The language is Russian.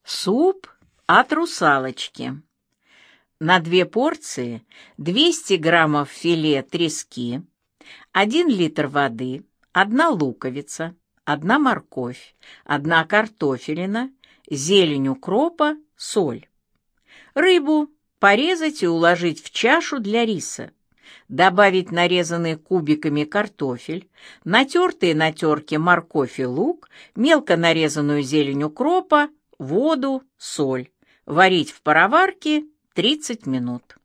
Суп от русалочки. На 2 порции 200 граммов филе трески, 1 литр воды, 1 луковица, 1 морковь, 1 картофелина, зелень укропа, соль. Рыбу порезать и уложить в чашу для риса. Добавить нарезанный кубиками картофель, натертые на терке морковь и лук, мелко нарезанную зелень укропа, воду, соль. Варить в пароварке 30 минут.